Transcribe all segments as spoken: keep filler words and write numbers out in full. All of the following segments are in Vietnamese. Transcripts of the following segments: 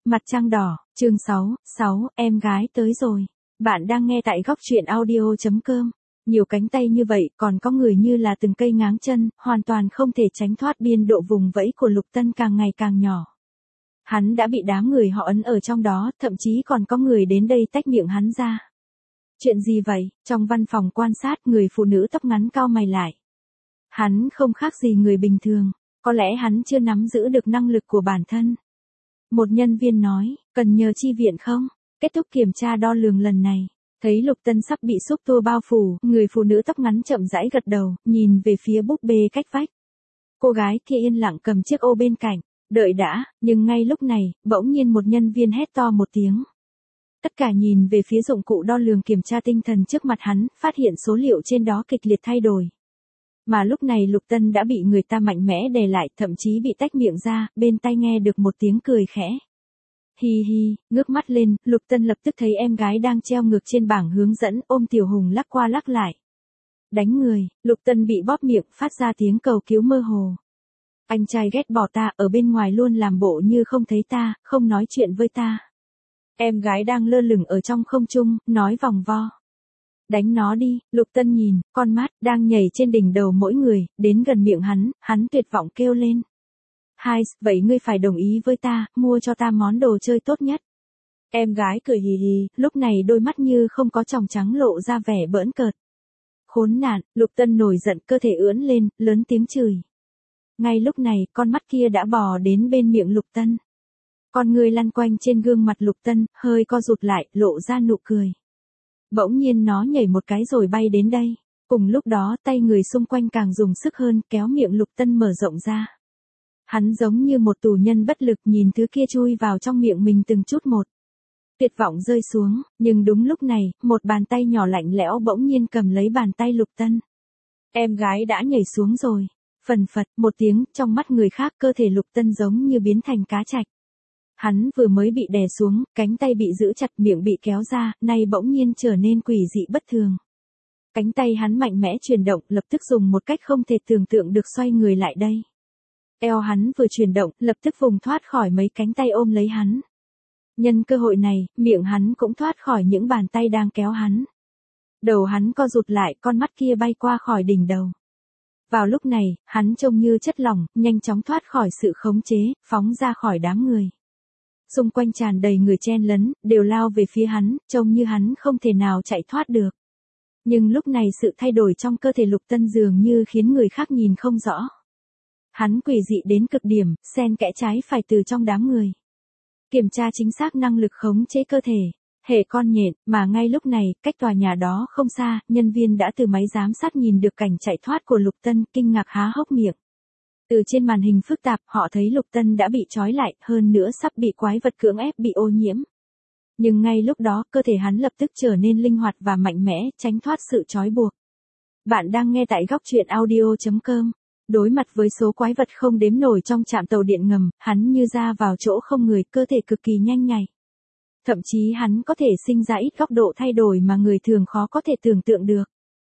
Mặt trăng đỏ, chương sáu, sáu, em gái tới rồi. Bạn đang nghe tại góc truyện audio chấm com. Nhiều cánh tay như vậy, còn có người như là từng cây ngáng chân, hoàn toàn không thể tránh thoát biên độ vùng vẫy của Lục Tân càng ngày càng nhỏ. Hắn đã bị đám người họ ấn ở trong đó, thậm chí còn có người đến đây tách miệng hắn ra. Chuyện gì vậy? Trong văn phòng quan sát, người phụ nữ tóc ngắn cau mày lại. Hắn không khác gì người bình thường, có lẽ hắn chưa nắm giữ được năng lực của bản thân. Một nhân viên nói, cần nhờ chi viện không? Kết thúc kiểm tra đo lường lần này, thấy Lục Tân sắp bị xúc tua bao phủ, người phụ nữ tóc ngắn chậm rãi gật đầu, nhìn về phía búp bê cách vách. Cô gái kia yên lặng cầm chiếc ô bên cạnh, đợi đã, nhưng ngay lúc này, bỗng nhiên một nhân viên hét to một tiếng. Tất cả nhìn về phía dụng cụ đo lường kiểm tra tinh thần trước mặt hắn, phát hiện số liệu trên đó kịch liệt thay đổi. Mà lúc này Lục Tân đã bị người ta mạnh mẽ đè lại, thậm chí bị tách miệng ra, bên tai nghe được một tiếng cười khẽ. Hi hi, ngước mắt lên, Lục Tân lập tức thấy em gái đang treo ngược trên bảng hướng dẫn, ôm Tiểu Hùng lắc qua lắc lại. Đánh người, Lục Tân bị bóp miệng, phát ra tiếng cầu cứu mơ hồ. Anh trai ghét bỏ ta, ở bên ngoài luôn làm bộ như không thấy ta, không nói chuyện với ta. Em gái đang lơ lửng ở trong không trung, nói vòng vo. Đánh nó đi, Lục Tân nhìn, con mắt đang nhảy trên đỉnh đầu mỗi người, đến gần miệng hắn, hắn tuyệt vọng kêu lên. Hai, vậy ngươi phải đồng ý với ta, mua cho ta món đồ chơi tốt nhất. Em gái cười hì hì, lúc này đôi mắt như không có tròng trắng lộ ra vẻ bỡn cợt. Khốn nạn, Lục Tân nổi giận, cơ thể ưỡn lên, lớn tiếng chửi. Ngay lúc này, con mắt kia đã bò đến bên miệng Lục Tân. Con người lăn quanh trên gương mặt Lục Tân, hơi co rụt lại, lộ ra nụ cười. Bỗng nhiên nó nhảy một cái rồi bay đến đây. Cùng lúc đó tay người xung quanh càng dùng sức hơn, kéo miệng Lục Tân mở rộng ra. Hắn giống như một tù nhân bất lực nhìn thứ kia chui vào trong miệng mình từng chút một. Tuyệt vọng rơi xuống, nhưng đúng lúc này, một bàn tay nhỏ lạnh lẽo bỗng nhiên cầm lấy bàn tay Lục Tân. Em gái đã nhảy xuống rồi. Phần phật, một tiếng, trong mắt người khác cơ thể Lục Tân giống như biến thành cá trạch. Hắn vừa mới bị đè xuống, cánh tay bị giữ chặt, miệng bị kéo ra, nay bỗng nhiên trở nên quỷ dị bất thường. Cánh tay hắn mạnh mẽ chuyển động, lập tức dùng một cách không thể tưởng tượng được xoay người lại đây. Eo hắn vừa chuyển động, lập tức vùng thoát khỏi mấy cánh tay ôm lấy hắn. Nhân cơ hội này, miệng hắn cũng thoát khỏi những bàn tay đang kéo hắn. Đầu hắn co rụt lại, con mắt kia bay qua khỏi đỉnh đầu. Vào lúc này, hắn trông như chất lỏng, nhanh chóng thoát khỏi sự khống chế, phóng ra khỏi đám người. Xung quanh tràn đầy người chen lấn, đều lao về phía hắn, trông như hắn không thể nào chạy thoát được. Nhưng lúc này sự thay đổi trong cơ thể Lục Tân dường như khiến người khác nhìn không rõ. Hắn quỷ dị đến cực điểm, xen kẽ trái phải từ trong đám người. Kiểm tra chính xác năng lực khống chế cơ thể. Hệ con nhện, mà ngay lúc này, cách tòa nhà đó không xa, nhân viên đã từ máy giám sát nhìn được cảnh chạy thoát của Lục Tân, kinh ngạc há hốc miệng. Từ trên màn hình phức tạp, họ thấy Lục Tân đã bị trói lại, hơn nữa sắp bị quái vật cưỡng ép bị ô nhiễm. Nhưng ngay lúc đó, cơ thể hắn lập tức trở nên linh hoạt và mạnh mẽ, tránh thoát sự trói buộc. Bạn đang nghe tại góc truyện audio chấm com. Đối mặt với số quái vật không đếm nổi trong trạm tàu điện ngầm, hắn như ra vào chỗ không người, cơ thể cực kỳ nhanh nhạy. Thậm chí hắn có thể sinh ra ít góc độ thay đổi mà người thường khó có thể tưởng tượng được.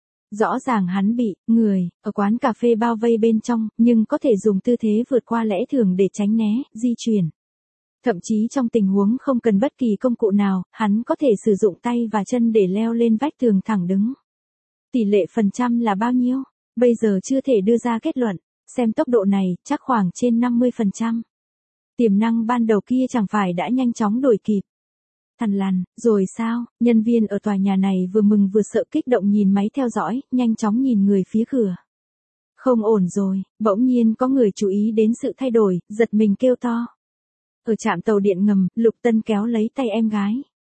Rõ ràng hắn bị, người, ở quán cà phê bao vây bên trong, nhưng có thể dùng tư thế vượt qua lẽ thường để tránh né, di chuyển. Thậm chí trong tình huống không cần bất kỳ công cụ nào, hắn có thể sử dụng tay và chân để leo lên vách tường thẳng đứng. Tỷ lệ phần trăm là bao nhiêu? Bây giờ chưa thể đưa ra kết luận, xem tốc độ này, chắc khoảng trên năm mươi phần trăm. Tiềm năng ban đầu kia chẳng phải đã nhanh chóng đuổi kịp. Thằn lằn, rồi sao? Nhân viên ở tòa nhà này vừa mừng vừa sợ kích động nhìn máy theo dõi, nhanh chóng nhìn người phía cửa. Không ổn rồi, bỗng nhiên có người chú ý đến sự thay đổi, giật mình kêu to. Ở trạm tàu điện ngầm, Lục Tân kéo lấy tay em gái.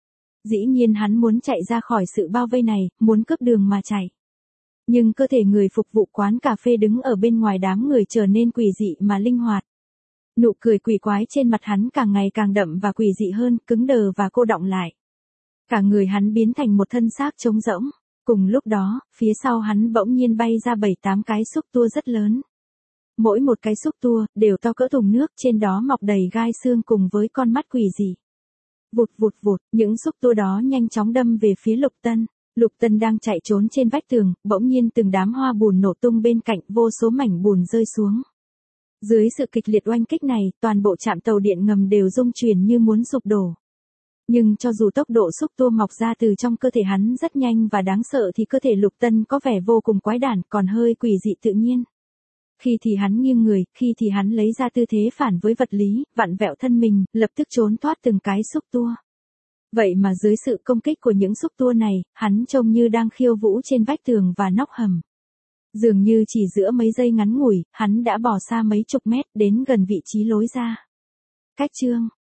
Dĩ nhiên hắn muốn chạy ra khỏi sự bao vây này, muốn cướp đường mà chạy. Nhưng cơ thể người phục vụ quán cà phê đứng ở bên ngoài đám người trở nên quỷ dị mà linh hoạt. Nụ cười quỷ quái trên mặt hắn càng ngày càng đậm và quỷ dị hơn, cứng đờ và cô đọng lại. Cả người hắn biến thành một thân xác trống rỗng. Cùng lúc đó, phía sau hắn bỗng nhiên bay ra bảy tám cái xúc tua rất lớn. Mỗi một cái xúc tua, đều to cỡ thùng nước, trên đó mọc đầy gai xương cùng với con mắt quỷ dị. Vụt vụt vụt, những xúc tua đó nhanh chóng đâm về phía Lục Tân. Lục Tân đang chạy trốn trên vách tường, bỗng nhiên từng đám hoa bùn nổ tung bên cạnh, vô số mảnh bùn rơi xuống. Dưới sự kịch liệt oanh kích này, toàn bộ trạm tàu điện ngầm đều rung chuyển như muốn sụp đổ. Nhưng cho dù tốc độ xúc tua mọc ra từ trong cơ thể hắn rất nhanh và đáng sợ thì cơ thể Lục Tân có vẻ vô cùng quái đản, còn hơi quỷ dị tự nhiên. Khi thì hắn nghiêng người, khi thì hắn lấy ra tư thế phản với vật lý, vặn vẹo thân mình, lập tức trốn thoát từng cái xúc tua. Vậy mà dưới sự công kích của những xúc tua này, hắn trông như đang khiêu vũ trên vách tường và nóc hầm. Dường như chỉ giữa mấy giây ngắn ngủi, hắn đã bỏ xa mấy chục mét đến gần vị trí lối ra. Cách chương